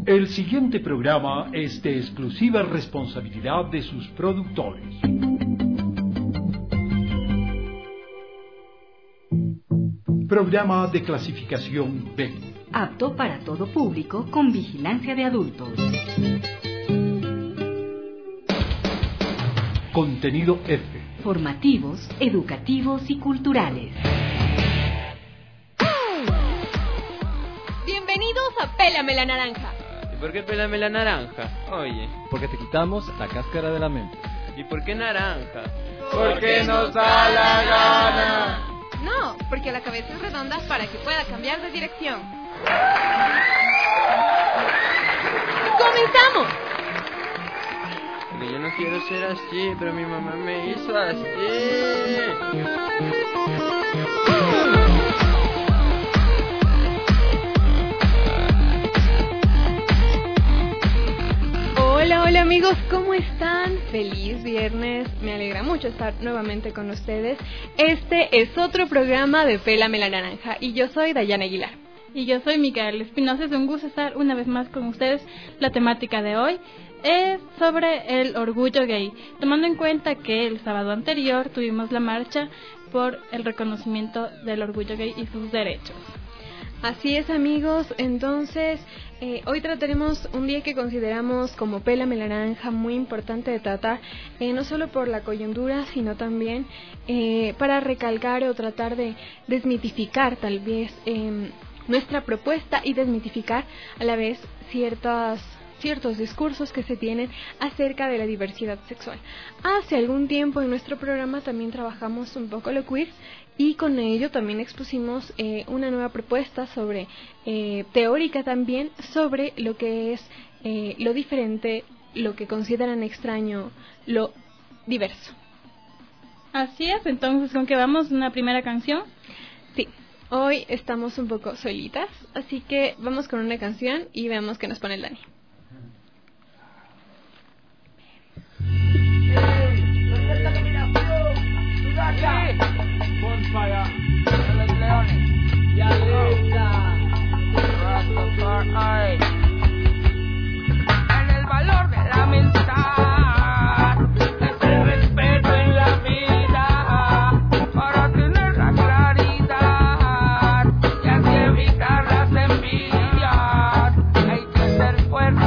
El siguiente programa es de exclusiva responsabilidad de sus productores. Programa de clasificación B. Apto para todo público con vigilancia de adultos. Contenido F. Formativos, educativos y culturales. Bienvenidos a Pélame la Naranja. ¿Y por qué pélame la naranja? Oye. Porque te quitamos la cáscara de la mente. ¿Y por qué naranja? Porque nos da la gana. No, porque la cabeza es redonda para que pueda cambiar de dirección. ¡Comenzamos! Yo no quiero ser así, pero mi mamá me hizo así. Hola amigos, ¿cómo están? Feliz viernes, me alegra mucho estar nuevamente con ustedes. Este es otro programa de Pélame la Naranja y yo soy Dayana Aguilar. Y yo soy Micaela Espinosa, es un gusto estar una vez más con ustedes. La temática de hoy es sobre el orgullo gay, tomando en cuenta que el sábado anterior tuvimos la marcha por el reconocimiento del orgullo gay y sus derechos. Así es amigos, entonces hoy trataremos un día que consideramos como Pélame la Naranja muy importante de tratar, no solo por la coyuntura, sino también para recalcar o tratar de desmitificar tal vez nuestra propuesta y desmitificar a la vez ciertos discursos que se tienen acerca de la diversidad sexual. Hace algún tiempo en nuestro programa también trabajamos un poco lo queer y con ello también expusimos una nueva propuesta sobre teórica también sobre lo que es lo diferente, lo que consideran extraño, lo diverso. Así es, entonces ¿con qué vamos? ¿Una primera canción? Sí. Hoy estamos un poco solitas, así que vamos con una canción y veamos qué nos pone el Dani. Bonfire de los leones. Ya lista. Rastafari. En el valor de la amistad, el respeto en la vida, para tener la claridad y así evitar las envidias. Hay que ser fuerte.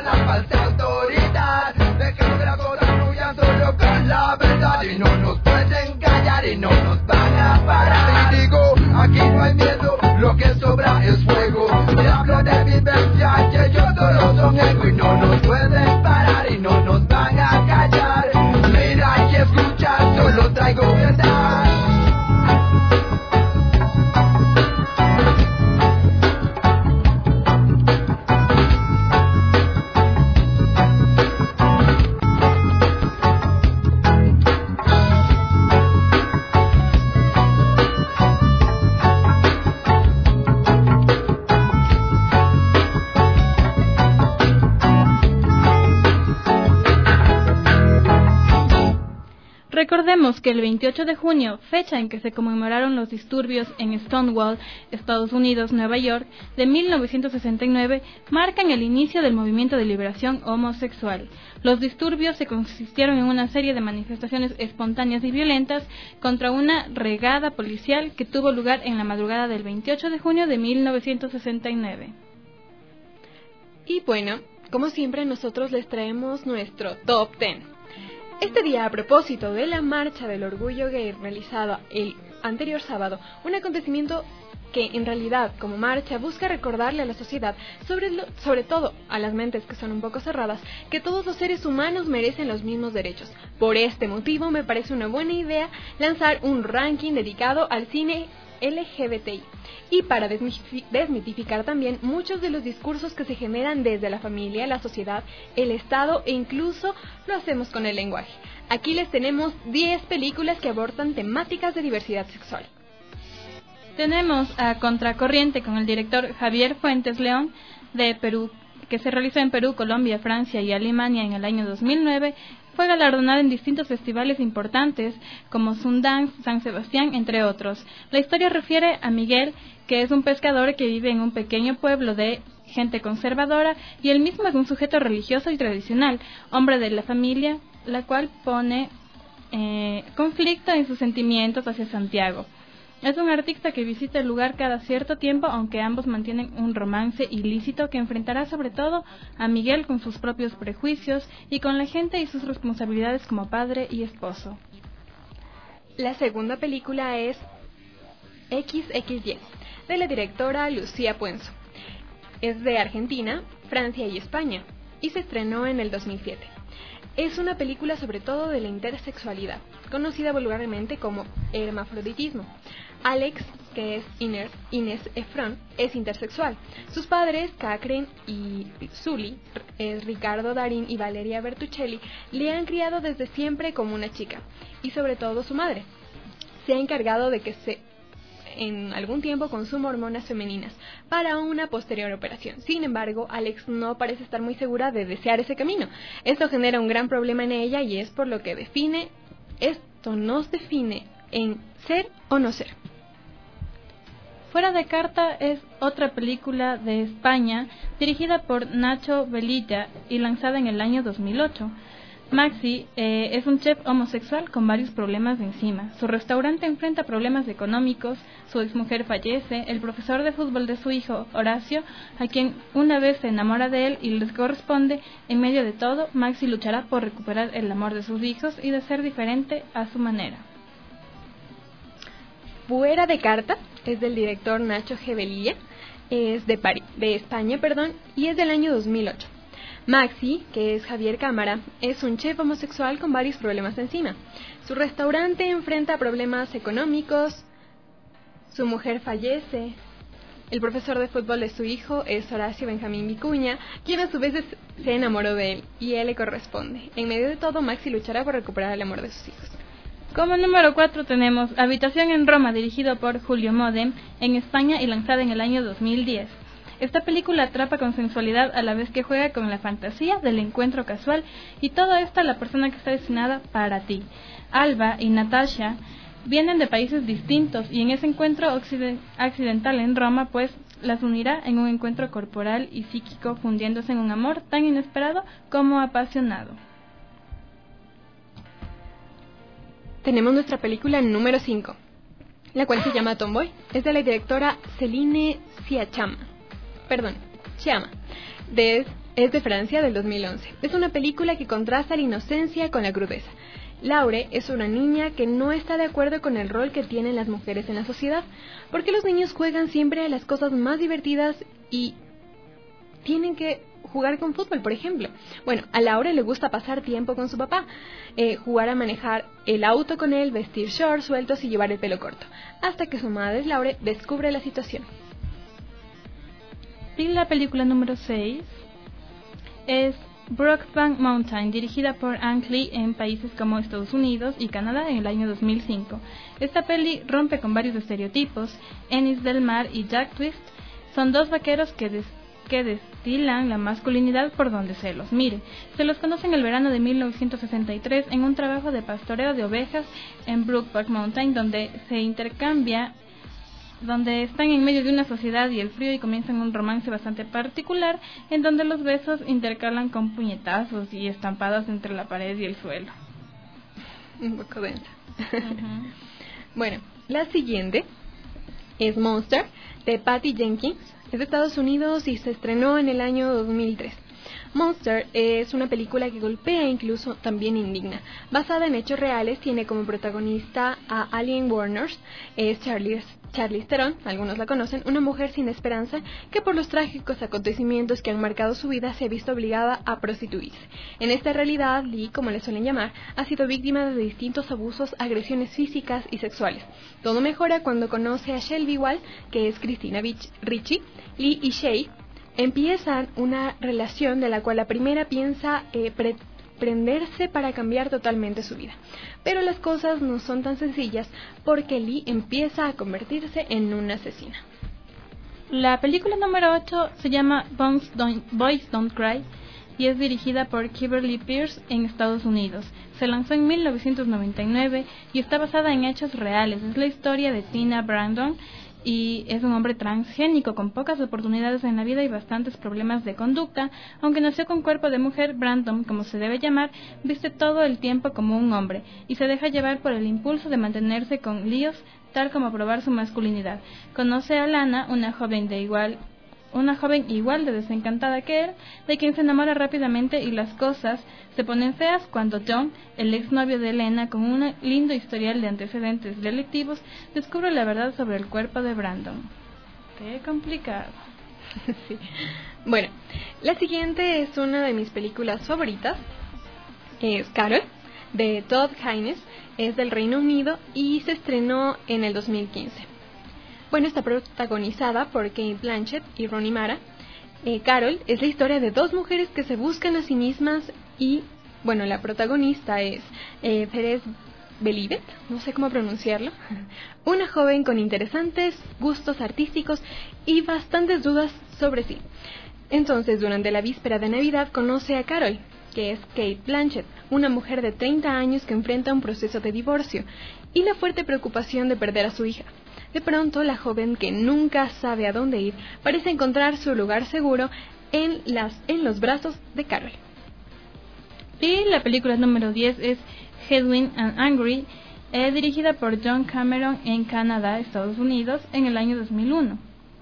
esa falsa autoridad. Dejemos que las cosas fluyan solo con la verdad. Y no nos pueden callar y no nos van a parar. Y digo, aquí no hay miedo, lo que sobra es fuego. Te hablo de vivencia, que ellos solo son ego. Y no nos pueden parar y no nos van a callar. Mira y escucha, solo traigo verdad. Recordemos que el 28 de junio, fecha en que se conmemoraron los disturbios en Stonewall, Estados Unidos, Nueva York, de 1969, marcan el inicio del movimiento de liberación homosexual. Los disturbios se consistieron en una serie de manifestaciones espontáneas y violentas contra una redada policial que tuvo lugar en la madrugada del 28 de junio de 1969. Y bueno, como siempre nosotros les traemos nuestro Top 10. Este día, a propósito de la Marcha del Orgullo Gay realizada el anterior sábado, un acontecimiento que en realidad como marcha busca recordarle a la sociedad, sobre todo a las mentes que son un poco cerradas, que todos los seres humanos merecen los mismos derechos. Por este motivo me parece una buena idea lanzar un ranking dedicado al cine LGBTI y para desmitificar también muchos de los discursos que se generan desde la familia, la sociedad, el Estado e incluso lo hacemos con el lenguaje. Aquí les tenemos 10 películas que abordan temáticas de diversidad sexual. Tenemos a Contracorriente con el director Javier Fuentes León de Perú, que se realizó en Perú, Colombia, Francia y Alemania en el año 2009. Fue galardonada en distintos festivales importantes como Sundance, San Sebastián, entre otros. La historia refiere a Miguel, que es un pescador que vive en un pequeño pueblo de gente conservadora, y él mismo es un sujeto religioso y tradicional, hombre de la familia, la cual pone conflicto en sus sentimientos hacia Santiago. Es un artista que visita el lugar cada cierto tiempo, aunque ambos mantienen un romance ilícito que enfrentará sobre todo a Miguel con sus propios prejuicios y con la gente y sus responsabilidades como padre y esposo. La segunda película es XXY, de la directora Lucía Puenzo. Es de Argentina, Francia y España, y se estrenó en el 2007. Es una película sobre todo de la intersexualidad, conocida vulgarmente como hermafroditismo. Alex, que es Inés Efron, es intersexual. Sus padres, Catherine y Zully, Ricardo Darín y Valeria Bertuccelli, le han criado desde siempre como una chica, y sobre todo su madre se ha encargado de que en algún tiempo consuma hormonas femeninas para una posterior operación. Sin embargo, Alex no parece estar muy segura de desear ese camino. Esto genera un gran problema en ella y es por lo que esto nos define en ser o no ser. Fuera de carta es otra película de España dirigida por Nacho Velilla y lanzada en el año 2008. Maxi es un chef homosexual con varios problemas de encima. Su restaurante enfrenta problemas económicos, su exmujer fallece, el profesor de fútbol de su hijo, Horacio, a quien una vez se enamora de él y les corresponde. En medio de todo, Maxi luchará por recuperar el amor de sus hijos y de ser diferente a su manera. Fuera de carta es del director Nacho G. Velilla, es de España, y es del año 2008. Maxi, que es Javier Cámara, es un chef homosexual con varios problemas encima. Su restaurante enfrenta problemas económicos, su mujer fallece, el profesor de fútbol de su hijo es Horacio Benjamín Vicuña, quien a su vez se enamoró de él y él le corresponde. En medio de todo, Maxi luchará por recuperar el amor de sus hijos. Como número 4 tenemos Habitación en Roma, dirigido por Julio Modem, en España y lanzada en el año 2010. Esta película atrapa con sensualidad a la vez que juega con la fantasía del encuentro casual, y todo esto a la persona que está destinada para ti. Alba y Natasha vienen de países distintos y en ese encuentro accidental en Roma pues las unirá en un encuentro corporal y psíquico, fundiéndose en un amor tan inesperado como apasionado. Tenemos nuestra película número 5, la cual se llama Tomboy. Es de la directora Celine Sciamma, es de Francia del 2011. Es una película que contrasta la inocencia con la crudeza. Laure es una niña que no está de acuerdo con el rol que tienen las mujeres en la sociedad, porque los niños juegan siempre a las cosas más divertidas y tienen que jugar con fútbol, por ejemplo. Bueno, a Laure le gusta pasar tiempo con su papá, jugar a manejar el auto con él, vestir shorts sueltos y llevar el pelo corto, hasta que su madre, Laure, descubre la situación. Y la película número 6 es Brokeback Mountain, dirigida por Ang Lee en países como Estados Unidos y Canadá en el año 2005. Esta peli rompe con varios estereotipos. Ennis Del Mar y Jack Twist son dos vaqueros que destilan la masculinidad por donde se los mire. Se los conoce en el verano de 1963 en un trabajo de pastoreo de ovejas en Brokeback Mountain, donde están en medio de una sociedad y el frío y comienzan un romance bastante particular, en donde los besos intercalan con puñetazos y estampadas entre la pared y el suelo. Un poco densa. Bueno, la siguiente es Monster, de Patty Jenkins. Es de Estados Unidos y se estrenó en el año 2003. Monster es una película que golpea e incluso también indigna. Basada en hechos reales, tiene como protagonista a Alien Warners, es Charlize Theron, algunos la conocen, una mujer sin esperanza que por los trágicos acontecimientos que han marcado su vida se ha visto obligada a prostituirse. En esta realidad, Lee, como le suelen llamar, ha sido víctima de distintos abusos, agresiones físicas y sexuales. Todo mejora cuando conoce a Shelby Wall, que es Christina Ricci. Lee y Shay empiezan una relación de la cual la primera piensa prenderse para cambiar totalmente su vida. Pero las cosas no son tan sencillas porque Lee empieza a convertirse en una asesina. La película número 8 se llama Boys Don't Cry y es dirigida por Kimberly Peirce en Estados Unidos. Se lanzó en 1999 y está basada en hechos reales. Es la historia de Tina Brandon, y es un hombre transgénico con pocas oportunidades en la vida y bastantes problemas de conducta. Aunque nació con cuerpo de mujer, Brandon, como se debe llamar, viste todo el tiempo como un hombre y se deja llevar por el impulso de mantenerse con líos, tal como probar su masculinidad. Conoce a Lana, una joven igual de desencantada que él, de quien se enamora rápidamente, y las cosas se ponen feas cuando John, el exnovio de Elena, con un lindo historial de antecedentes delictivos, descubre la verdad sobre el cuerpo de Brandon. Qué complicado. Sí. Bueno, la siguiente es una de mis películas favoritas. Es Carol, de Todd Haynes, es del Reino Unido y se estrenó en el 2015. Bueno, está protagonizada por Kate Blanchett y Rooney Mara. Carol es la historia de dos mujeres que se buscan a sí mismas y, bueno, la protagonista es Pérez Belivet, no sé cómo pronunciarlo, una joven con interesantes gustos artísticos y bastantes dudas sobre sí. Entonces, durante la víspera de Navidad, conoce a Carol, que es Kate Blanchett, una mujer de 30 años que enfrenta un proceso de divorcio y la fuerte preocupación de perder a su hija. De pronto, la joven, que nunca sabe a dónde ir, parece encontrar su lugar seguro en los brazos de Carol. Y la película número 10 es Hedwig and Angry, dirigida por John Cameron en Canadá, Estados Unidos, en el año 2001.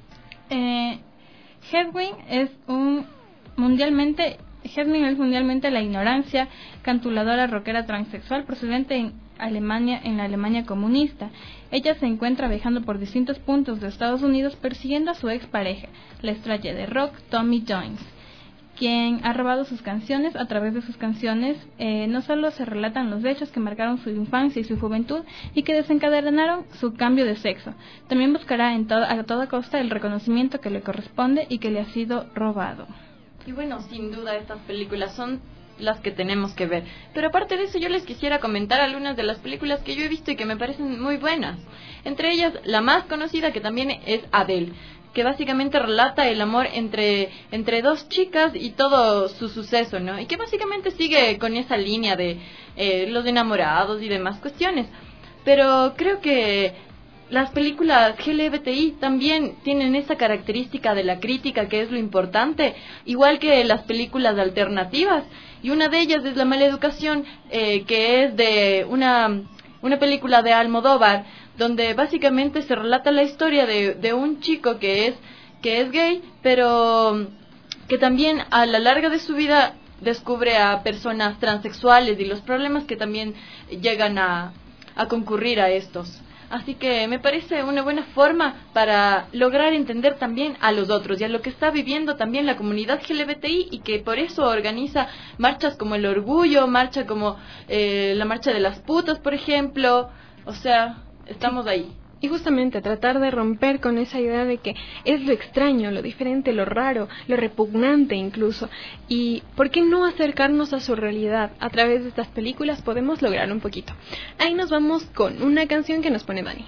Hedwig es mundialmente la ignorancia, cantuladora rockera transexual procedente en la Alemania comunista. Ella se encuentra viajando por distintos puntos de Estados Unidos persiguiendo a su expareja, la estrella de rock Tommy Jones, quien ha robado sus canciones. A través de sus canciones no solo se relatan los hechos que marcaron su infancia y su juventud y que desencadenaron su cambio de sexo, también buscará a toda costa el reconocimiento que le corresponde y que le ha sido robado. Y bueno, sin duda estas películas son las que tenemos que ver. Pero aparte de eso, yo les quisiera comentar algunas de las películas que yo he visto y que me parecen muy buenas. Entre ellas, la más conocida, que también es Adele, que básicamente relata el amor entre dos chicas y todo su suceso, ¿no? Y que básicamente sigue con esa línea de los enamorados y demás cuestiones. Pero creo que las películas LGBTI también tienen esa característica de la crítica, que es lo importante, igual que las películas alternativas. Y una de ellas es La Mala Educación, que es de una película de Almodóvar, donde básicamente se relata la historia de un chico que es gay, pero que también a la larga de su vida descubre a personas transexuales y los problemas que también llegan a concurrir a estos. Así que me parece una buena forma para lograr entender también a los otros y a lo que está viviendo también la comunidad LGBTI, y que por eso organiza marchas como el Orgullo, marcha como la marcha de las putas, por ejemplo. O sea, estamos ahí. Y justamente tratar de romper con esa idea de que es lo extraño, lo diferente, lo raro, lo repugnante incluso. Y ¿por qué no acercarnos a su realidad? A través de estas películas podemos lograr un poquito. Ahí nos vamos con una canción que nos pone Dani.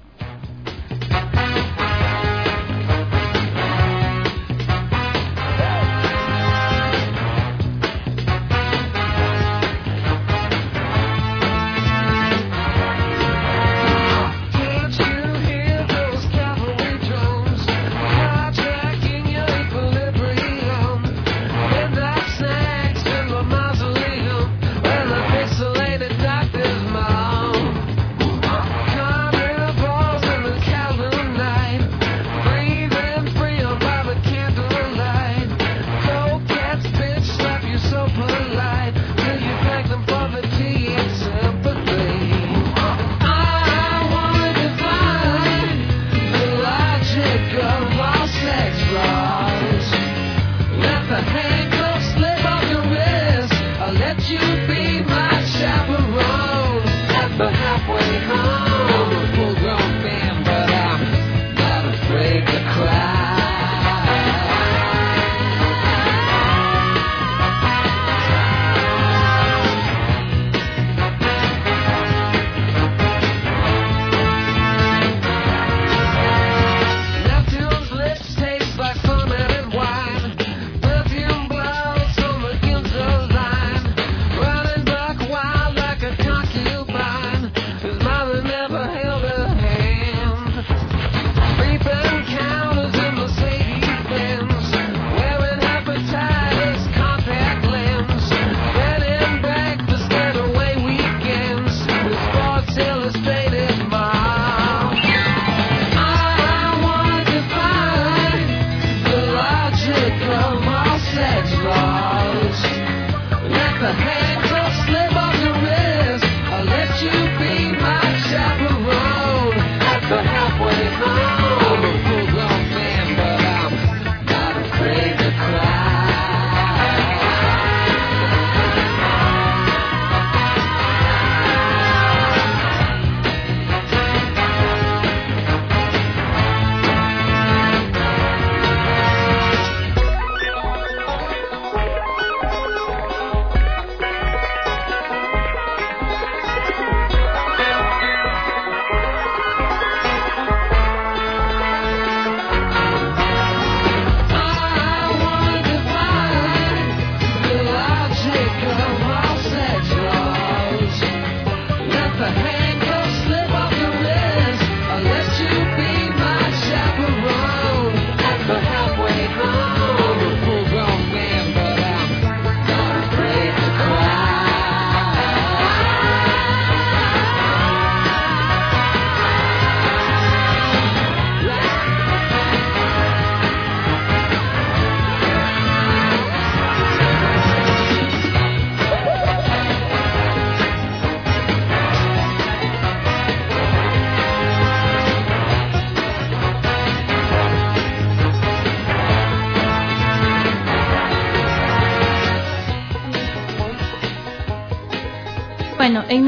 Bueno, en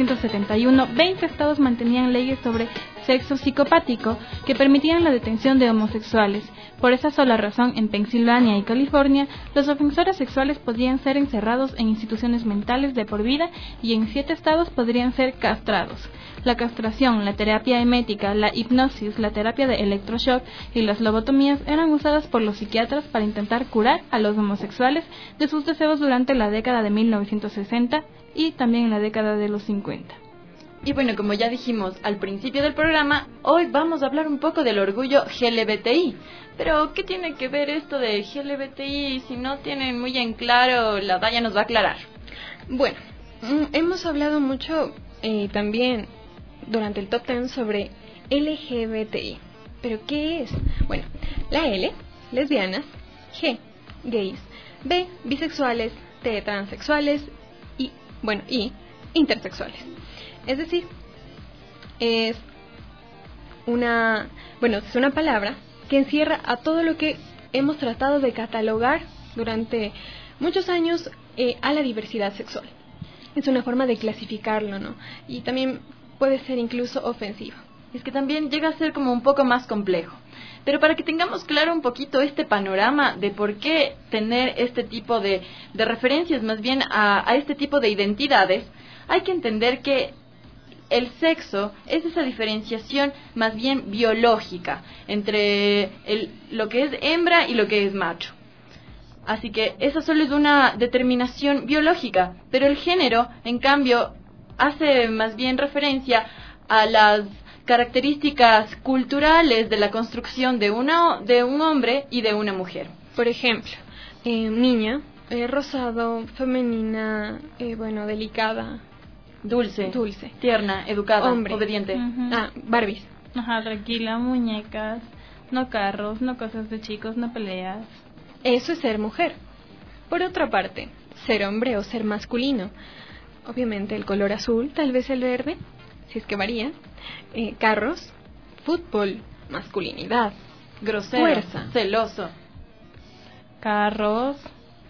1971, 20 estados mantenían leyes sobre sexo psicopático que permitían la detención de homosexuales. Por esa sola razón, en Pensilvania y California, los ofensores sexuales podían ser encerrados en instituciones mentales de por vida y en 7 estados podrían ser castrados. La castración, la terapia emética, la hipnosis, la terapia de electroshock y las lobotomías eran usadas por los psiquiatras para intentar curar a los homosexuales de sus deseos durante la década de 1960 y también en la década de los 50. Y bueno, como ya dijimos al principio del programa, hoy vamos a hablar un poco del orgullo LGBTI. Pero, ¿qué tiene que ver esto de LGBTI? Si no tienen muy en claro, la Daya nos va a aclarar. Bueno, hemos hablado mucho también durante el Top 10 sobre LGBTI. ¿Pero qué es? Bueno, la L, lesbianas, G, gays, B, bisexuales, T, transexuales y intersexuales. Es decir, es una palabra que encierra a todo lo que hemos tratado de catalogar durante muchos años a la diversidad sexual. Es una forma de clasificarlo, ¿no? Y también puede ser incluso ofensivo. Es que también llega a ser como un poco más complejo. Pero para que tengamos claro un poquito este panorama de por qué tener este tipo de referencias más bien a este tipo de identidades, hay que entender que el sexo es esa diferenciación más bien biológica entre lo que es hembra y lo que es macho. Así que eso solo es una determinación biológica, pero el género, en cambio, hace más bien referencia a las características culturales de la construcción de un hombre y de una mujer. Por ejemplo, niña, rosado, femenina, delicada, dulce, tierna, educada, hombre, obediente. Barbies. Ajá, tranquila, muñecas, no carros, no cosas de chicos, no peleas. Eso es ser mujer. Por otra parte, ser hombre o ser masculino. Obviamente el color azul, tal vez el verde, si es que varía. Carros, fútbol, masculinidad, grosero, fuerza, celoso. Carros,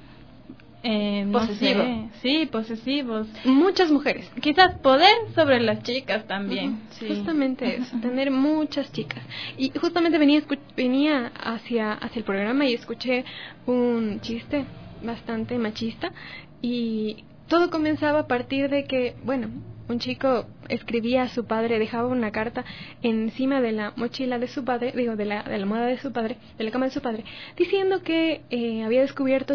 posesivo. No sé, sí, posesivos. Muchas mujeres. Quizás poder sobre las chicas también. Sí. Justamente eso, tener muchas chicas. Y justamente venía hacia el programa y escuché un chiste bastante machista y todo comenzaba a partir de que, un chico escribía a su padre, dejaba una carta encima de la mochila de su padre, de la almohada de su padre, de la cama de su padre, diciendo que había descubierto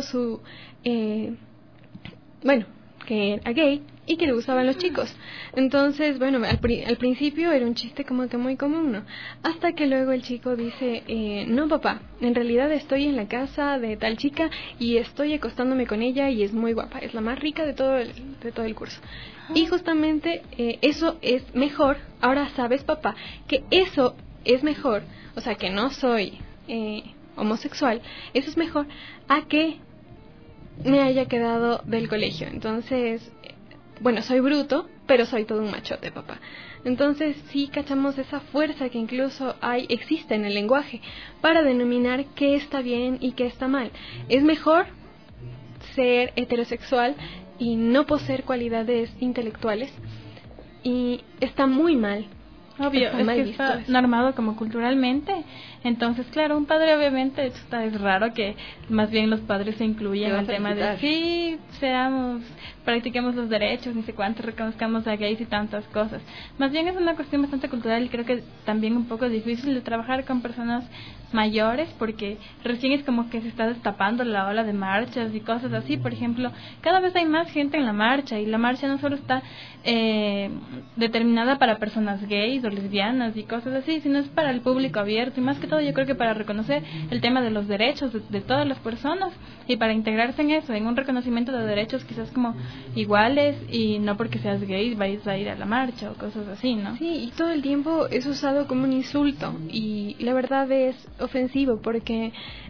que era gay y que le gustaban los chicos. Entonces, al principio era un chiste como que muy común, ¿no? Hasta que luego el chico dice, no papá, en realidad estoy en la casa de tal chica y estoy acostándome con ella y es muy guapa, es la más rica de todo el curso. Y justamente eso es mejor, ahora sabes papá, que eso es mejor, o sea que no soy homosexual, eso es mejor a que me haya quedado del colegio. Entonces, soy bruto, pero soy todo un machote, papá. Entonces, sí cachamos esa fuerza que incluso existe en el lenguaje para denominar qué está bien y qué está mal. Es mejor ser heterosexual y no poseer cualidades intelectuales, y está muy mal. Obvio, es que está normado como culturalmente. Entonces, claro, un padre obviamente, es raro que más bien los padres se incluyan en el tema de sí, practiquemos los derechos, ni sé cuánto, reconozcamos a gays y tantas cosas. Más bien es una cuestión bastante cultural y creo que también un poco difícil de trabajar con personas mayores, porque recién es como que se está destapando la ola de marchas y cosas así. Por ejemplo, cada vez hay más gente en la marcha, y la marcha no solo está determinada para personas gays o lesbianas y cosas así, sino es para el público abierto, y más que todo yo creo que para reconocer el tema de los derechos de todas las personas, y para integrarse en eso, en un reconocimiento de derechos quizás como iguales, y no porque seas gay vais a ir a la marcha o cosas así, ¿no? Sí, y todo el tiempo es usado como un insulto, y la verdad es ofensivo porque,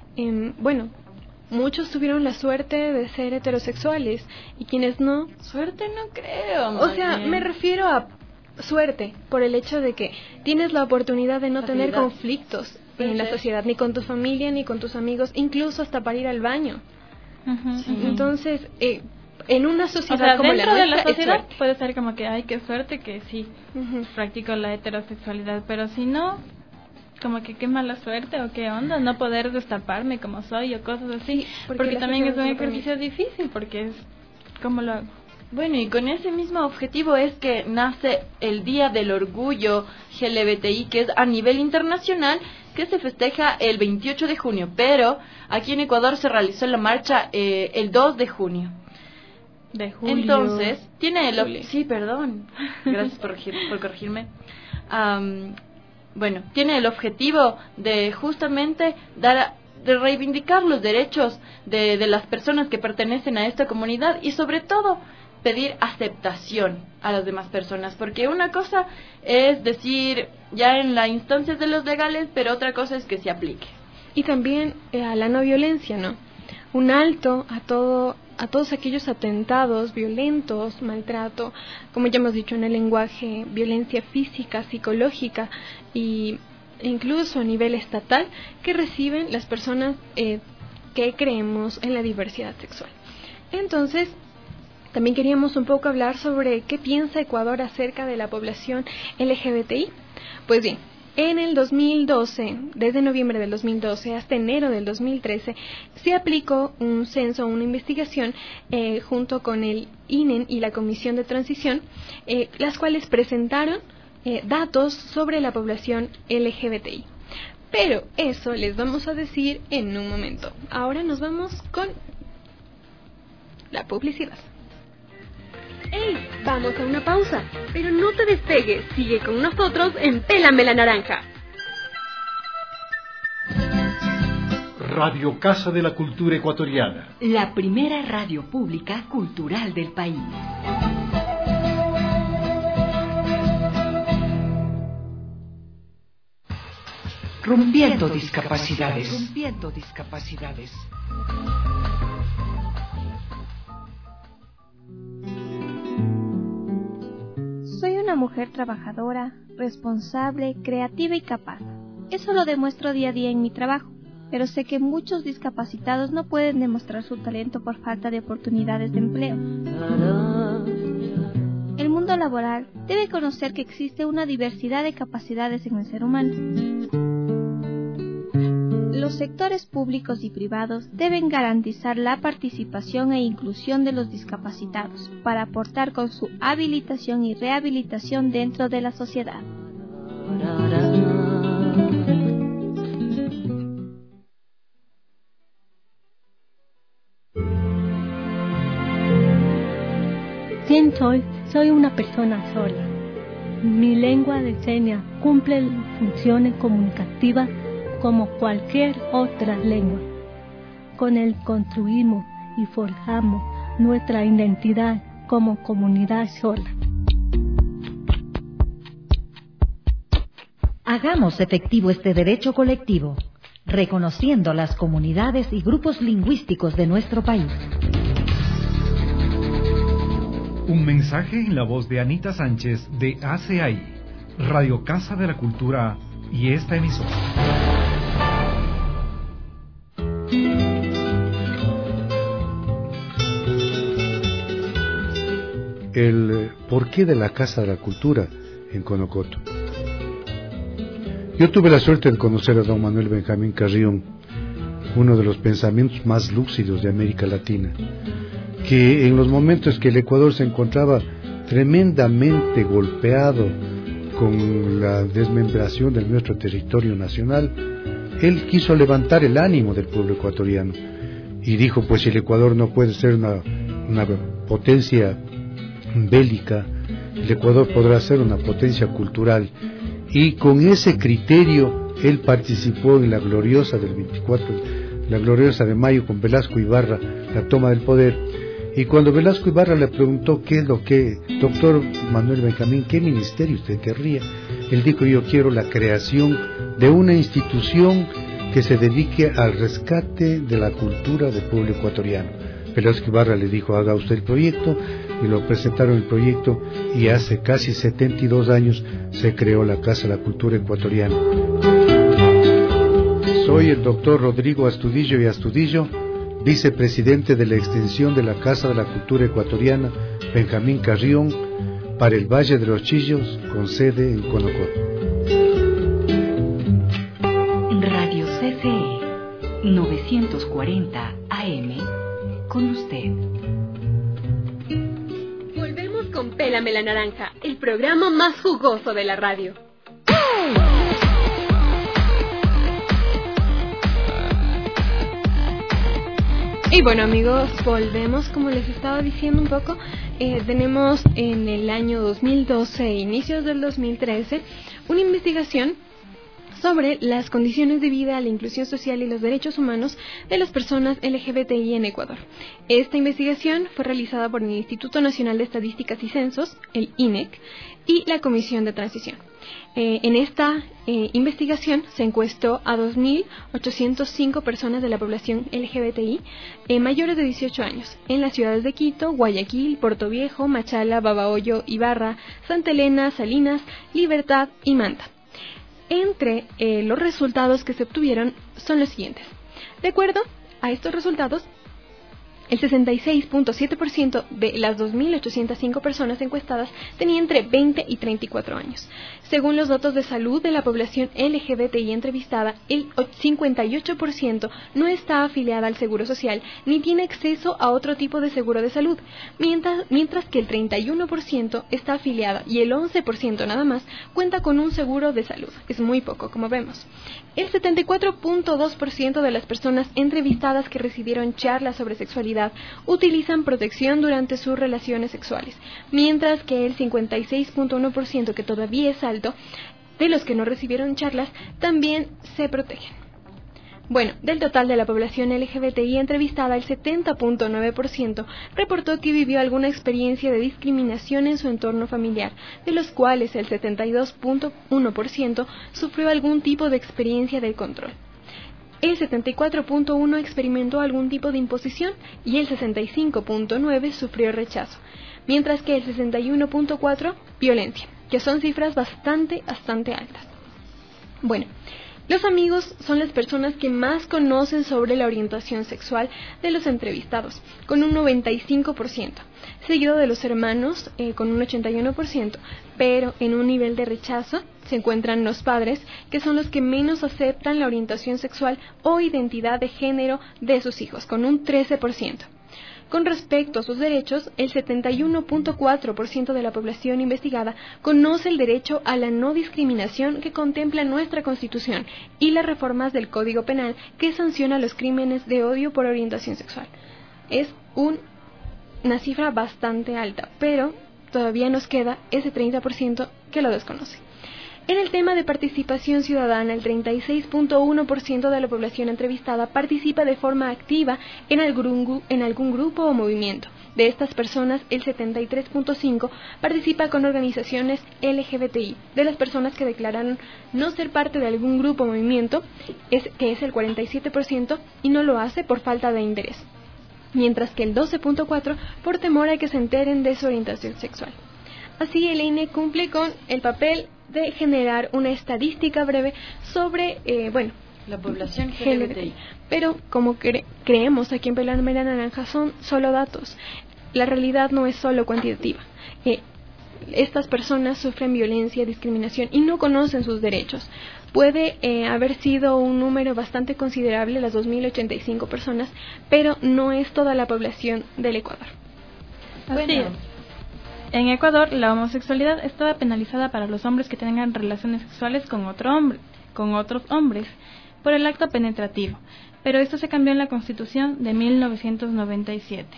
muchos tuvieron la suerte de ser heterosexuales, y quienes no... Suerte no creo. O sea, me refiero a suerte por el hecho de que tienes la oportunidad de no tener conflictos en la sociedad, ni con tu familia, ni con tus amigos, incluso hasta para ir al baño. Sí. Entonces, en una sociedad como dentro la de nuestra, la sociedad puede ser como que, ay, qué suerte que sí practico la heterosexualidad, pero si no, como que qué mala suerte o qué onda no poder destaparme como soy o cosas así, sí, porque también es un ejercicio difícil, porque es como lo hago. Bueno, y con ese mismo objetivo es que nace el Día del Orgullo LGBTI, que es a nivel internacional, que se festeja el 28 de junio, pero aquí en Ecuador se realizó la marcha el 2 de junio. De julio. Entonces, tiene el... Sí, perdón. Gracias por corregirme. Tiene el objetivo de justamente de reivindicar los derechos de las personas que pertenecen a esta comunidad, y sobre todo pedir aceptación a las demás personas, porque una cosa es decir ya en las instancias de los legales, pero otra cosa es que se aplique. Y también a la no violencia, ¿no? un alto a todos aquellos atentados violentos, maltrato, como ya hemos dicho en el lenguaje, violencia física, psicológica e incluso a nivel estatal que reciben las personas que creemos en la diversidad sexual. Entonces, también queríamos un poco hablar sobre qué piensa Ecuador acerca de la población LGBTI. Pues bien, en el 2012, desde noviembre del 2012 hasta enero del 2013, se aplicó un censo, una investigación junto con el INEN y la Comisión de Transición, las cuales presentaron datos sobre la población LGBTI. Pero eso les vamos a decir en un momento. Ahora nos vamos con la publicidad. ¡Ey! Vamos a una pausa, pero no te despegues, sigue con nosotros en Pélame la Naranja. Radio Casa de la Cultura Ecuatoriana. La primera radio pública cultural del país. Rompiendo discapacidades. Soy una mujer trabajadora, responsable, creativa y capaz. Eso lo demuestro día a día en mi trabajo, pero sé que muchos discapacitados no pueden demostrar su talento por falta de oportunidades de empleo. El mundo laboral debe conocer que existe una diversidad de capacidades en el ser humano. Los sectores públicos y privados deben garantizar la participación e inclusión de los discapacitados para aportar con su habilitación y rehabilitación dentro de la sociedad. ¿Quién soy? Soy una persona sorda. Mi lengua de señas cumple funciones comunicativas como cualquier otra lengua. Con él construimos y forjamos nuestra identidad como comunidad sorda. Hagamos efectivo este derecho colectivo, reconociendo las comunidades y grupos lingüísticos de nuestro país. Un mensaje en la voz de Anita Sánchez de ACAI, Radio Casa de la Cultura y esta emisora. El porqué de la Casa de la Cultura en Conocoto. Yo tuve la suerte de conocer a don Manuel Benjamín Carrión, uno de los pensamientos más lúcidos de América Latina, que en los momentos que el Ecuador se encontraba tremendamente golpeado con la desmembración de nuestro territorio nacional, él quiso levantar el ánimo del pueblo ecuatoriano y dijo, pues si el Ecuador no puede ser una potencia bélica, el Ecuador podrá ser una potencia cultural, y con ese criterio él participó en la gloriosa del 24, la gloriosa de mayo con Velasco Ibarra, la toma del poder. Y cuando Velasco Ibarra le preguntó qué es lo que, doctor Manuel Benjamín, qué ministerio usted querría, él dijo, yo quiero la creación de una institución que se dedique al rescate de la cultura del pueblo ecuatoriano. Velasco Ibarra le dijo, haga usted el proyecto, y lo presentaron el proyecto, y hace casi 72 años se creó la Casa de la Cultura Ecuatoriana. Soy el doctor Rodrigo Astudillo y Astudillo, vicepresidente de la extensión de la Casa de la Cultura Ecuatoriana Benjamín Carrión para el Valle de los Chillos, con sede en Conocoto. Radio CCE 940 AM, con usted. Volvemos con Pélame la Naranja, el programa más jugoso de la radio. Y bueno, amigos, volvemos, como les estaba diciendo un poco, tenemos en el año 2012, inicios del 2013, una investigación sobre las condiciones de vida, la inclusión social y los derechos humanos de las personas LGBTI en Ecuador. Esta investigación fue realizada por el Instituto Nacional de Estadísticas y Censos, el INEC, y la Comisión de Transición. En esta investigación se encuestó a 2.805 personas de la población LGBTI mayores de 18 años en las ciudades de Quito, Guayaquil, Portoviejo, Machala, Babahoyo, Ibarra, Santa Elena, Salinas, Libertad y Manta. Entre los resultados que se obtuvieron son los siguientes. De acuerdo a estos resultados, el 66.7% de las 2.805 personas encuestadas tenía entre 20 y 34 años. Según los datos de salud de la población LGBTI entrevistada, el 58% no está afiliada al Seguro Social ni tiene acceso a otro tipo de seguro de salud, mientras que el 31% está afiliada y el 11% nada más cuenta con un seguro de salud. Es muy poco, como vemos. El 74.2% de las personas entrevistadas que recibieron charlas sobre sexualidad utilizan protección durante sus relaciones sexuales, mientras que el 56.1%, que todavía es alto, de los que no recibieron charlas también se protegen. Bueno, del total de la población LGBTI entrevistada, el 70.9% reportó que vivió alguna experiencia de discriminación en su entorno familiar, de los cuales el 72.1% sufrió algún tipo de experiencia de control. El 74.1% experimentó algún tipo de imposición y el 65.9% sufrió rechazo, mientras que el 61.4% violencia, que son cifras bastante altas. Bueno, los amigos son las personas que más conocen sobre la orientación sexual de los entrevistados, con un 95%, seguido de los hermanos con un 81%, pero en un nivel de rechazo se encuentran los padres, que son los que menos aceptan la orientación sexual o identidad de género de sus hijos, con un 13%. Con respecto a sus derechos, el 71.4% de la población investigada conoce el derecho a la no discriminación que contempla nuestra Constitución y las reformas del Código Penal que sanciona los crímenes de odio por orientación sexual. Es una cifra bastante alta, pero todavía nos queda ese 30% que lo desconoce. En el tema de participación ciudadana, el 36.1% de la población entrevistada participa de forma activa en algún grupo o movimiento. De estas personas, el 73.5% participa con organizaciones LGBTI. De las personas que declararon no ser parte de algún grupo o movimiento, que es el 47%, y no lo hace por falta de interés, mientras que el 12.4% por temor a que se enteren de su orientación sexual. Así, el INE cumple con el papel de generar una estadística breve sobre, la población LGBTI. Pero como creemos aquí en Pelamela Naranja, son solo datos. La realidad no es solo cuantitativa. Estas personas sufren violencia, discriminación y no conocen sus derechos. Puede haber sido un número bastante considerable, las 2.085 personas, pero no es toda la población del Ecuador. Así es. En Ecuador, la homosexualidad estaba penalizada para los hombres que tengan relaciones sexuales con otros hombres por el acto penetrativo, pero esto se cambió en la Constitución de 1997.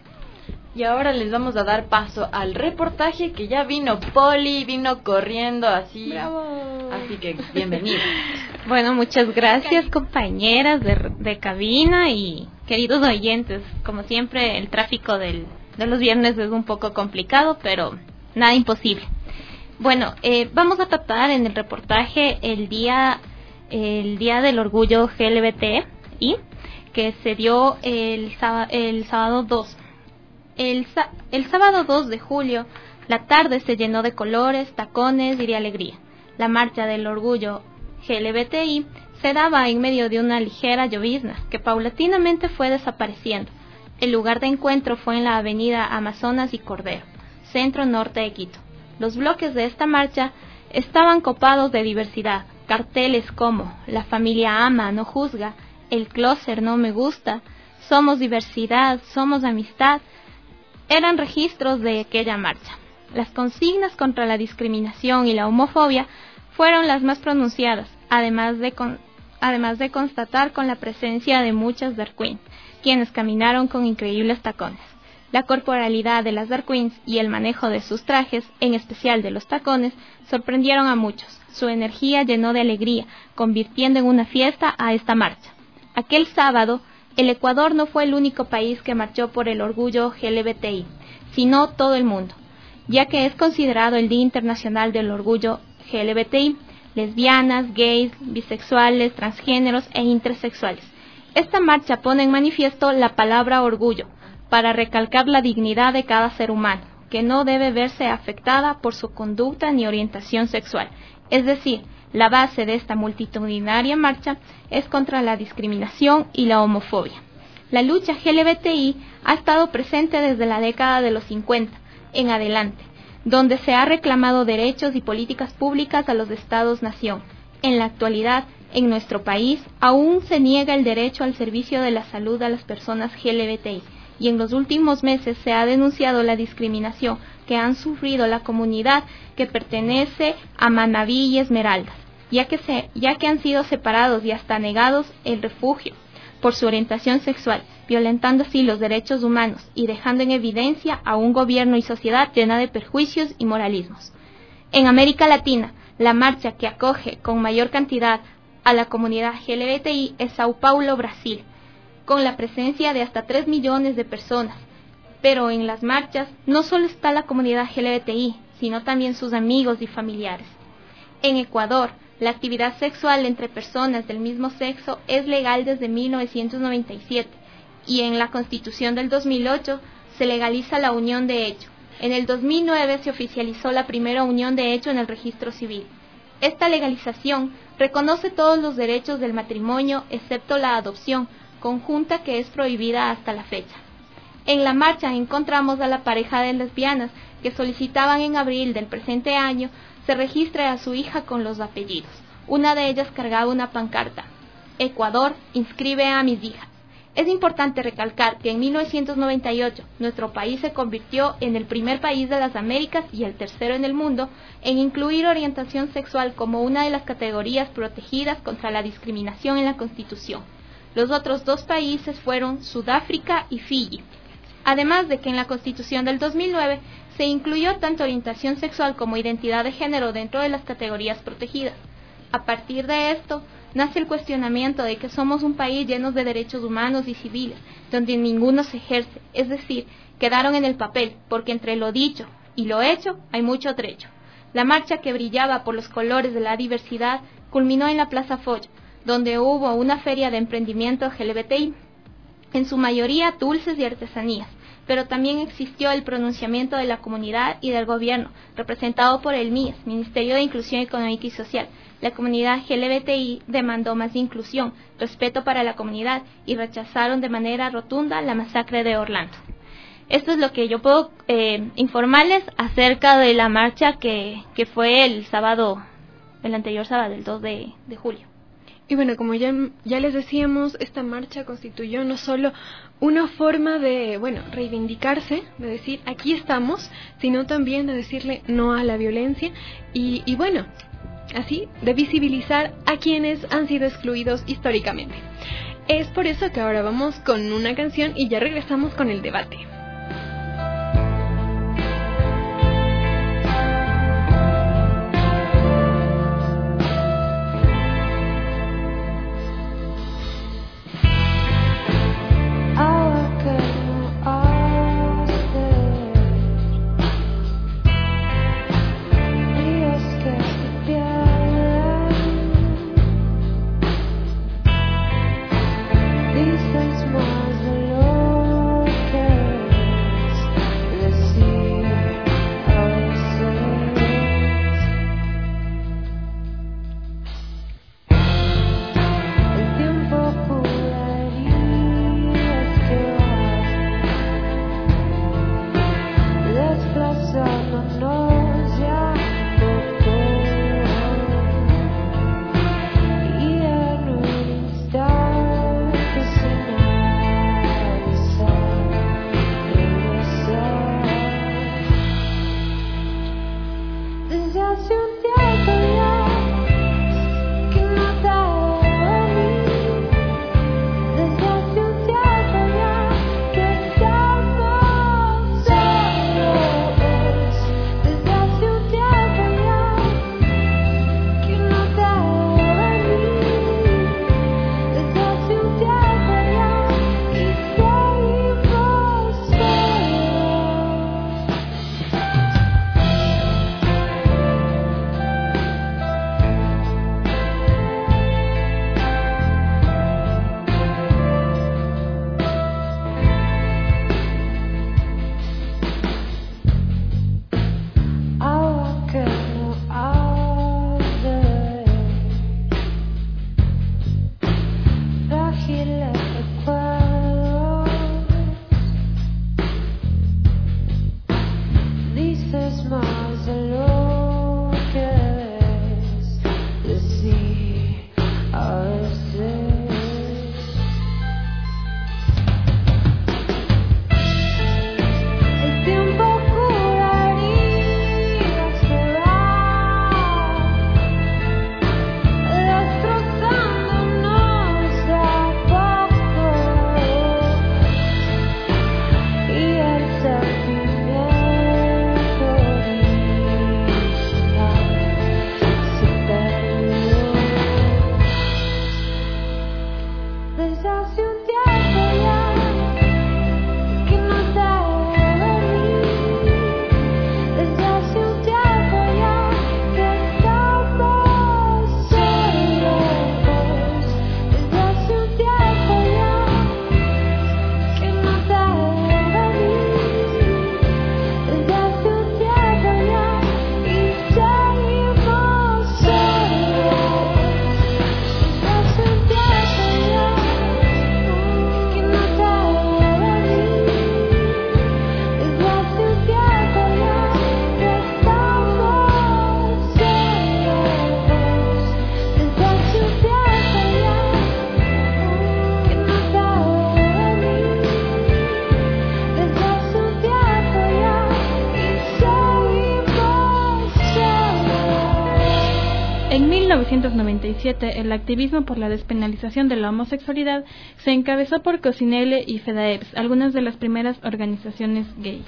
Y ahora les vamos a dar paso al reportaje que ya vino Poli, vino corriendo así. ¡Bravo! Así que bienvenidos. Bueno, muchas gracias compañeras de cabina y queridos oyentes. Como siempre, el tráfico de los viernes es un poco complicado, pero nada imposible. Bueno, vamos a tratar en el reportaje el día del orgullo LGBTI, que se dio el sábado 2. El sábado 2 de julio, la tarde se llenó de colores, tacones y de alegría. La marcha del orgullo LGBTI se daba en medio de una ligera llovizna que paulatinamente fue desapareciendo. El lugar de encuentro fue en la avenida Amazonas y Cordero, centro norte de Quito. Los bloques de esta marcha estaban copados de diversidad. Carteles como "La familia ama, no juzga", "El clóser no me gusta", "Somos diversidad, somos amistad", eran registros de aquella marcha. Las consignas contra la discriminación y la homofobia fueron las más pronunciadas, además de constatar con la presencia de muchas drag queens, quienes caminaron con increíbles tacones. La corporalidad de las drag queens y el manejo de sus trajes, en especial de los tacones, sorprendieron a muchos. Su energía llenó de alegría, convirtiendo en una fiesta a esta marcha. Aquel sábado, el Ecuador no fue el único país que marchó por el orgullo LGBTI, sino todo el mundo, ya que es considerado el Día Internacional del Orgullo LGBTI, lesbianas, gays, bisexuales, transgéneros e intersexuales. Esta marcha pone en manifiesto la palabra orgullo, para recalcar la dignidad de cada ser humano, que no debe verse afectada por su conducta ni orientación sexual. Es decir, la base de esta multitudinaria marcha es contra la discriminación y la homofobia. La lucha LGBTI ha estado presente desde la década de los 50 en adelante, donde se ha reclamado derechos y políticas públicas a los Estados-nación. En la actualidad, en nuestro país, aún se niega el derecho al servicio de la salud a las personas LGBTI, y en los últimos meses se ha denunciado la discriminación que han sufrido la comunidad que pertenece a Manabí y Esmeraldas, ya que han sido separados y hasta negados el refugio por su orientación sexual, violentando así los derechos humanos y dejando en evidencia a un gobierno y sociedad llena de perjuicios y moralismos. En América Latina, la marcha que acoge con mayor cantidad a la comunidad LGBTI es Sao Paulo, Brasil, con la presencia de hasta 3 millones de personas. Pero en las marchas no solo está la comunidad LGBTI, sino también sus amigos y familiares. En Ecuador, la actividad sexual entre personas del mismo sexo es legal desde 1997 y en la Constitución del 2008 se legaliza la unión de hecho. En el 2009 se oficializó la primera unión de hecho en el registro civil. Esta legalización reconoce todos los derechos del matrimonio excepto la adopción conjunta, que es prohibida hasta la fecha. En la marcha encontramos a la pareja de lesbianas que solicitaban en abril del presente año se registre a su hija con los apellidos. Una de ellas cargaba una pancarta: Ecuador, inscribe a mis hijas. Es importante recalcar que en 1998 nuestro país se convirtió en el primer país de las Américas y el tercero en el mundo en incluir orientación sexual como una de las categorías protegidas contra la discriminación en la Constitución. Los otros 2 países fueron Sudáfrica y Fiyi. Además de que en la Constitución del 2009 se incluyó tanto orientación sexual como identidad de género dentro de las categorías protegidas. A partir de esto, nace el cuestionamiento de que somos un país lleno de derechos humanos y civiles, donde ninguno se ejerce, es decir, quedaron en el papel, porque entre lo dicho y lo hecho hay mucho trecho. La marcha, que brillaba por los colores de la diversidad, culminó en la Plaza Foch, donde hubo una feria de emprendimiento LGBTI, en su mayoría dulces y artesanías, pero también existió el pronunciamiento de la comunidad y del gobierno, representado por el MIES, Ministerio de Inclusión Económica y Social. La comunidad LGBTI demandó más inclusión, respeto para la comunidad y rechazaron de manera rotunda la masacre de Orlando. Esto es lo que yo puedo informarles acerca de la marcha que fue el anterior sábado, el 2 de julio. Y bueno, como ya les decíamos, esta marcha constituyó no solo una forma de, reivindicarse, de decir aquí estamos, sino también de decirle no a la violencia y así de visibilizar a quienes han sido excluidos históricamente. Es por eso que ahora vamos con una canción y ya regresamos con el debate. Dices más de lo que 1997, el activismo por la despenalización de la homosexualidad se encabezó por Cosinelle y FEDAEPS, algunas de las primeras organizaciones gay.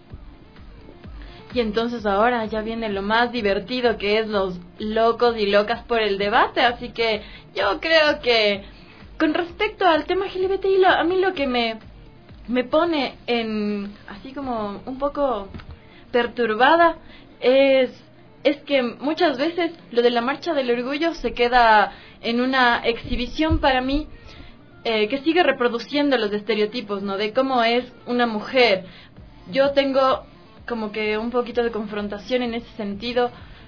Y entonces ahora ya viene lo más divertido, que es los locos y locas por el debate. Así que yo creo que con respecto al tema LGBTI, a mí lo que me pone así como un poco perturbada es que muchas veces lo de la marcha del orgullo se queda en una exhibición para mí que sigue reproduciendo los estereotipos, ¿no? De cómo es una mujer. Yo tengo como que un poquito de confrontación en ese sentido,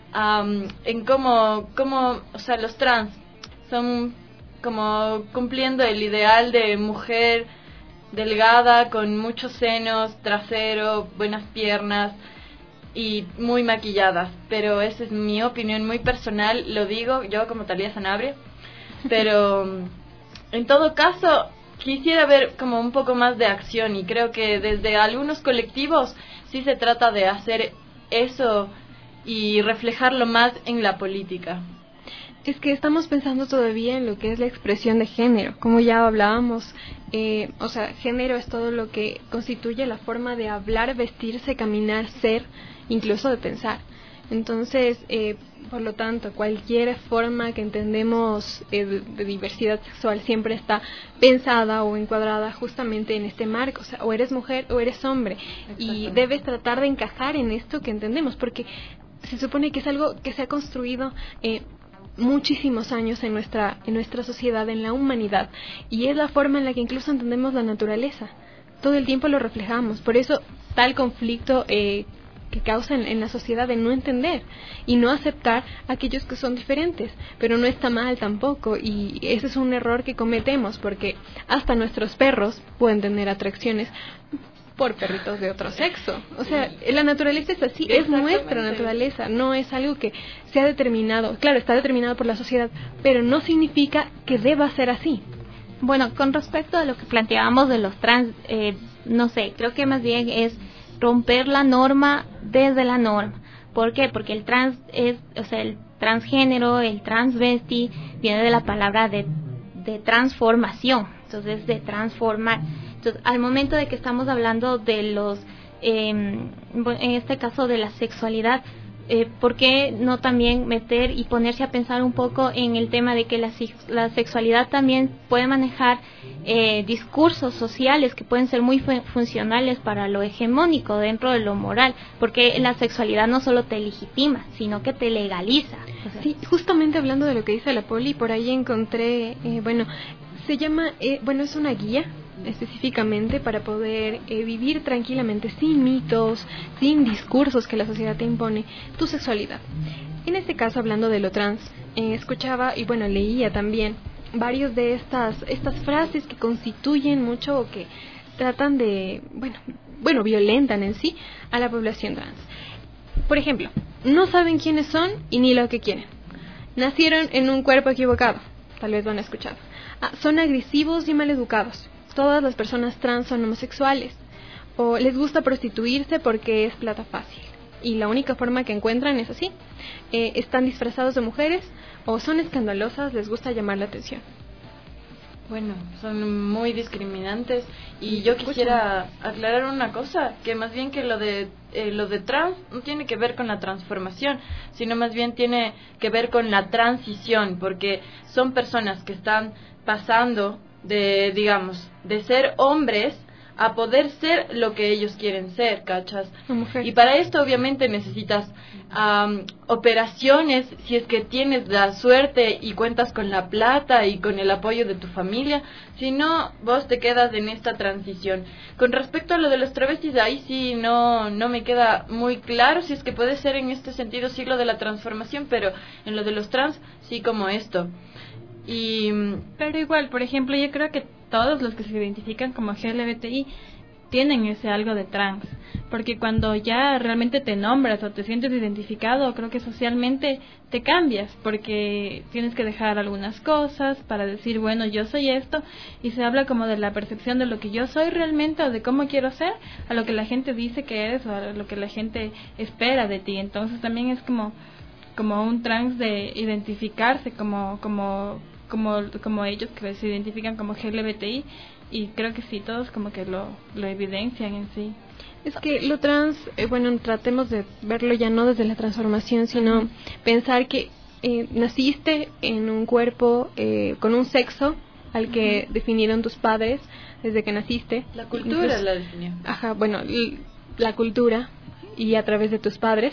en cómo, o sea, los trans son como cumpliendo el ideal de mujer delgada, con muchos senos, trasero, buenas piernas y muy maquilladas, pero esa es mi opinión muy personal, lo digo yo como Talía Sanabria, pero en todo caso quisiera ver como un poco más de acción, y creo que desde algunos colectivos sí se trata de hacer eso y reflejarlo más en la política. Es que estamos pensando todavía en lo que es la expresión de género, como ya hablábamos, o sea, género es todo lo que constituye la forma de hablar, vestirse, caminar, ser, incluso de pensar. Entonces, por lo tanto, cualquier forma que entendemos de diversidad sexual siempre está pensada o encuadrada justamente en este marco, o sea, o eres mujer o eres hombre, y debes tratar de encajar en esto que entendemos, porque se supone que es algo que se ha construido muchísimos años en nuestra sociedad, en la humanidad, y es la forma en la que incluso entendemos la naturaleza. Todo el tiempo lo reflejamos, por eso tal conflicto que causa en la sociedad de no entender y no aceptar a aquellos que son diferentes, pero no está mal tampoco, y ese es un error que cometemos, porque hasta nuestros perros pueden tener atracciones por perritos de otro sexo. O sea, la naturaleza es así, es nuestra naturaleza, no es algo que se ha determinado. Claro, está determinado por la sociedad, pero no significa que deba ser así. Bueno, con respecto a lo que planteábamos de los trans, no sé, creo que más bien es romper la norma desde la norma. ¿Por qué? Porque el trans es, o sea, el transgénero, el transvesti, viene de la palabra de transformación, entonces de transformar. Entonces, al momento de que estamos hablando de los, en este caso de la sexualidad, ¿por qué no también meter y ponerse a pensar un poco en el tema de que la sexualidad también puede manejar discursos sociales que pueden ser muy funcionales para lo hegemónico dentro de lo moral? Porque la sexualidad no solo te legitima, sino que te legaliza. O sea, sí, justamente hablando de lo que dice la Poli, por ahí encontré, se llama, es una guía específicamente para poder vivir tranquilamente, sin mitos, sin discursos que la sociedad te impone, tu sexualidad. En este caso, hablando de lo trans, escuchaba y leía también varios de estas frases que constituyen mucho o que tratan de, violentan en sí a la población trans. Por ejemplo, no saben quiénes son y ni lo que quieren. Nacieron en un cuerpo equivocado, tal vez lo han escuchado. Son agresivos y maleducados. Todas las personas trans son homosexuales, o les gusta prostituirse porque es plata fácil, y la única forma que encuentran es así. Están disfrazados de mujeres, o son escandalosas, les gusta llamar la atención. Bueno, son muy discriminantes, y yo quisiera aclarar una cosa, que más bien que lo de trans no tiene que ver con la transformación, sino más bien tiene que ver con la transición, porque son personas que están pasando de ser hombres a poder ser lo que ellos quieren ser, ¿cachas? Y para esto obviamente necesitas operaciones, si es que tienes la suerte y cuentas con la plata y con el apoyo de tu familia, si no, vos te quedas en esta transición. Con respecto a lo de los travestis, ahí sí no me queda muy claro si es que puede ser en este sentido sí lo de la transformación, pero en lo de los trans sí como esto. Pero igual, por ejemplo, yo creo que todos los que se identifican como LGBTI tienen ese algo de trans, porque cuando ya realmente te nombras o te sientes identificado, creo que socialmente te cambias, porque tienes que dejar algunas cosas para decir, bueno, yo soy esto, y se habla como de la percepción de lo que yo soy realmente o de cómo quiero ser, a lo que la gente dice que eres o a lo que la gente espera de ti. Entonces también es como como un trance de identificarse como ellos que se identifican como LGBTI, y creo que sí, todos como que lo evidencian en sí. Es que lo trans, bueno, tratemos de verlo ya no desde la transformación, sino pensar que naciste en un cuerpo con un sexo al que definieron tus padres desde que naciste. La cultura la definió. Ajá, bueno, la cultura y a través de tus padres.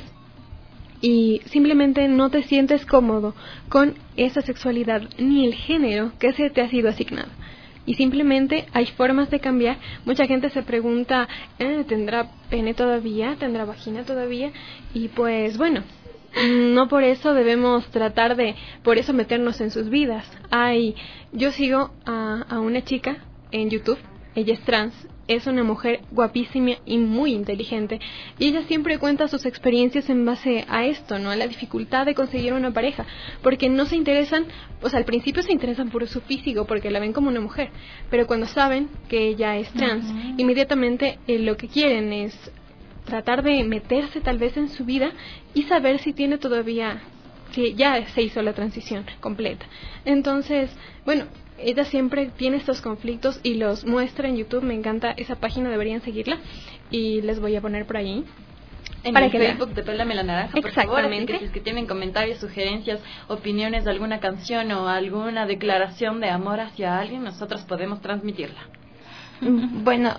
Y simplemente no te sientes cómodo con esa sexualidad ni el género que se te ha sido asignado. Y simplemente hay formas de cambiar. Mucha gente se pregunta, ¿tendrá pene todavía? ¿Tendrá vagina todavía? Y pues bueno, no por eso debemos tratar de, por eso meternos en sus vidas. Yo sigo a una chica en YouTube, ella es trans, es una mujer guapísima y muy inteligente, y ella siempre cuenta sus experiencias en base a esto, ¿no? A la dificultad de conseguir una pareja, porque no se interesan, o sea, al principio se interesan por su físico, porque la ven como una mujer, pero cuando saben que ella es trans, inmediatamente lo que quieren es tratar de meterse tal vez en su vida y saber si tiene todavía, que ya se hizo la transición completa. Entonces, bueno, ella siempre tiene estos conflictos y los muestra en YouTube. Me encanta esa página, deberían seguirla, y les voy a poner por ahí en para el que Facebook vean. de Pélame la Naranja, por Exactamente. favor. Así que si es que tienen comentarios, sugerencias, opiniones de alguna canción o alguna declaración de amor hacia alguien, nosotros podemos transmitirla. Bueno,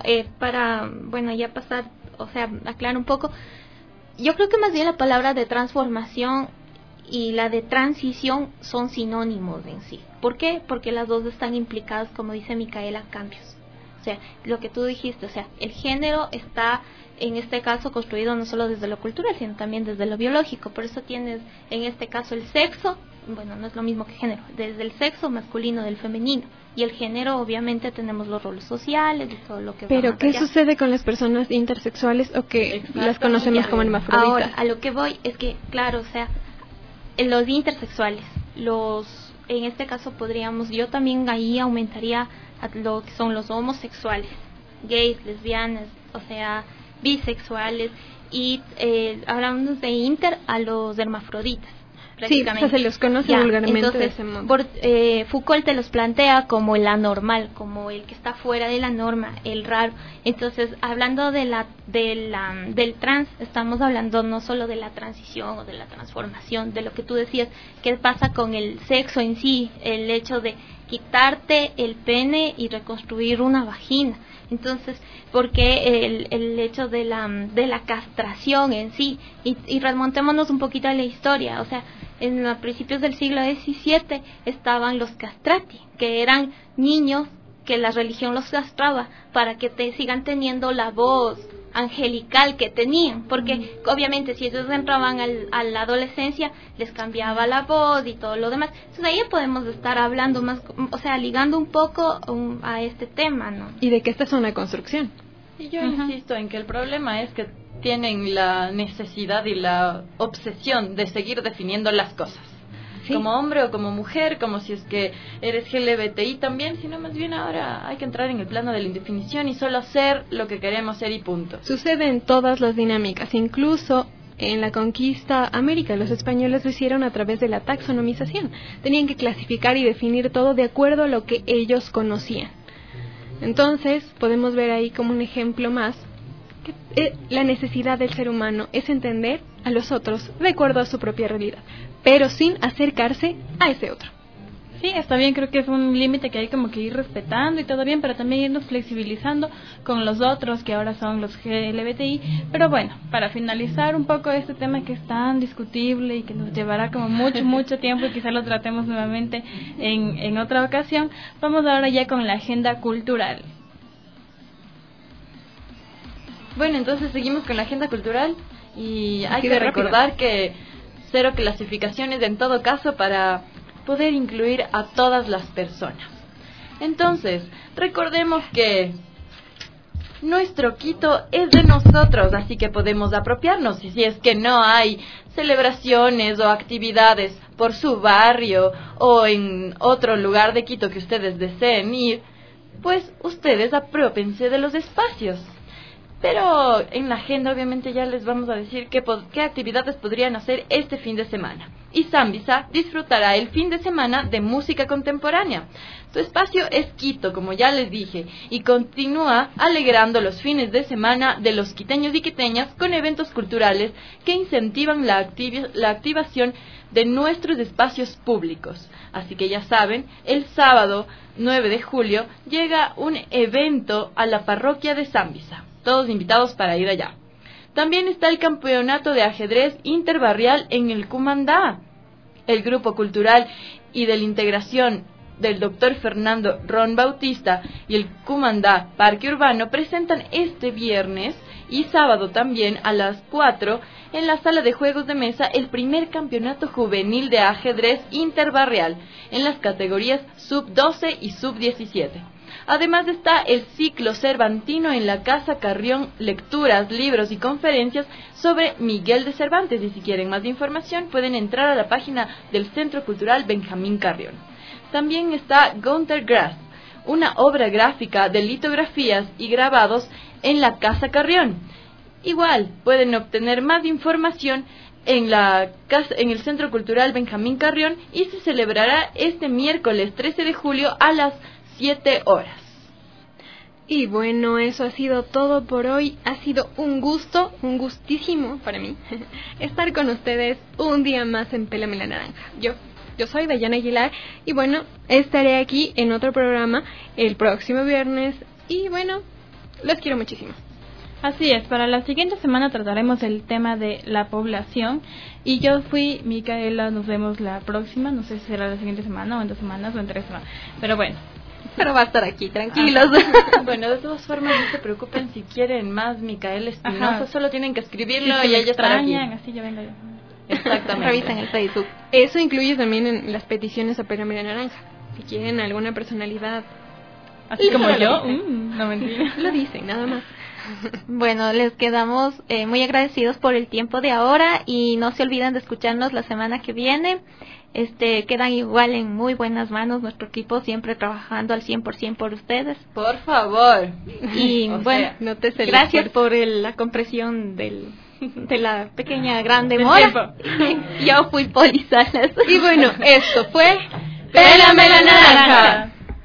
ya pasar, o sea, aclarar un poco. Yo creo que más bien la palabra de transformación y la de transición son sinónimos en sí. ¿Por qué? Porque las dos están implicadas, como dice Micaela, cambios. O sea, lo que tú dijiste, o sea, el género está en este caso construido no solo desde lo cultural, sino también desde lo biológico. Por eso tienes en este caso el sexo, bueno, no es lo mismo que género, desde el sexo masculino del femenino. Y el género, obviamente, tenemos los roles sociales y todo lo que Pero, ¿qué sucede con las personas intersexuales o que las conocemos como hermafroditas? Ahora, a lo que voy es que, claro, o sea, los intersexuales, en este caso yo también ahí aumentaría a lo que son los homosexuales, gays, lesbianas, o sea, bisexuales, y hablamos de inter a los hermafroditas. Sí, o sea, se los conoce vulgarmente. Entonces, de ese modo. Foucault te los plantea como el anormal, como el que está fuera de la norma, el raro. Entonces, hablando del trans, estamos hablando no solo de la transición o de la transformación, de lo que tú decías, qué pasa con el sexo en sí, el hecho de quitarte el pene y reconstruir una vagina. Entonces, porque el hecho de la castración en sí, y remontémonos un poquito a la historia, o sea, en los principios del siglo XVII estaban los castrati, que eran niños que la religión los castraba para que sigan teniendo la voz angelical que tenían, porque obviamente si ellos entraban a la adolescencia les cambiaba la voz y todo lo demás. Entonces ahí podemos estar hablando más, o sea, ligando un poco a este tema, ¿no? Y de que esta es una construcción. Y yo insisto en que el problema es que tienen la necesidad y la obsesión de seguir definiendo las cosas. ¿Sí? Como hombre o como mujer, como si es que eres LGBTI también, sino más bien ahora hay que entrar en el plano de la indefinición y solo ser lo que queremos ser y punto. Sucede en todas las dinámicas, incluso en la conquista América. Los españoles lo hicieron a través de la taxonomización. Tenían que clasificar y definir todo de acuerdo a lo que ellos conocían. Entonces, podemos ver ahí como un ejemplo más que la necesidad del ser humano es entender a los otros de acuerdo a su propia realidad, pero sin acercarse a ese otro. Sí, está bien, creo que es un límite que hay como que ir respetando y todo bien, pero también irnos flexibilizando con los otros que ahora son los LGBTI. Pero bueno, para finalizar un poco este tema que es tan discutible y que nos llevará como mucho tiempo y quizá lo tratemos nuevamente en otra ocasión, vamos ahora ya con la agenda cultural. Bueno, entonces seguimos con la agenda cultural y hay que recordar que 0 clasificaciones en todo caso para poder incluir a todas las personas. Entonces, recordemos que nuestro Quito es de nosotros, así que podemos apropiarnos. Y si es que no hay celebraciones o actividades por su barrio o en otro lugar de Quito que ustedes deseen ir, pues ustedes apropiense de los espacios. Pero en la agenda obviamente ya les vamos a decir qué actividades podrían hacer este fin de semana. Y Zambisa disfrutará el fin de semana de música contemporánea. Su espacio es Quito, como ya les dije, y continúa alegrando los fines de semana de los quiteños y quiteñas con eventos culturales que incentivan la activación de nuestros espacios públicos. Así que ya saben, el sábado 9 de julio llega un evento a la parroquia de Zambisa. Todos invitados para ir allá. También está el campeonato de ajedrez interbarrial en el Cumandá. El grupo cultural y de la integración del Dr. Fernando Ron Bautista y el Cumandá Parque Urbano presentan este viernes y sábado también a las 4 en la sala de juegos de mesa el primer campeonato juvenil de ajedrez interbarrial en las categorías sub-12 y sub-17. Además está el ciclo cervantino en la Casa Carrión, lecturas, libros y conferencias sobre Miguel de Cervantes. Y si quieren más información pueden entrar a la página del Centro Cultural Benjamín Carrión. También está Gunter Grass, una obra gráfica de litografías y grabados en la Casa Carrión. Igual pueden obtener más información en el Centro Cultural Benjamín Carrión y se celebrará este miércoles 13 de julio a las 7 horas. Y bueno, eso ha sido todo por hoy. Ha sido un gusto, un gustísimo para mí estar con ustedes un día más en Pélame la Naranja. Yo soy Dayana Aguilar y bueno, estaré aquí en otro programa el próximo viernes y bueno, los quiero muchísimo. Así es, para la siguiente semana trataremos el tema de la población y yo fui Micaela, nos vemos la próxima, no sé si será la siguiente semana o en 2 semanas o en 3 semanas, pero bueno. Pero va a estar aquí, tranquilos. Bueno, de todas formas, no se preocupen si quieren más Micaela Espinosa, solo tienen que escribirlo y ella estará aquí. Así yo vengo yo. Exactamente. Revisen el Facebook. Eso incluye también en las peticiones a Pélame la Naranja. Si quieren alguna personalidad así como yo, no mentira. Lo dicen, nada más. Bueno, les quedamos muy agradecidos por el tiempo de ahora y no se olviden de escucharnos la semana que viene. Quedan igual en muy buenas manos, nuestro equipo siempre trabajando al 100% por ustedes. Por favor. Y bueno, gracias por la compresión de la pequeña gran demora. Yo fui Poli Salas. Y bueno, esto fue Pélame la Naranja.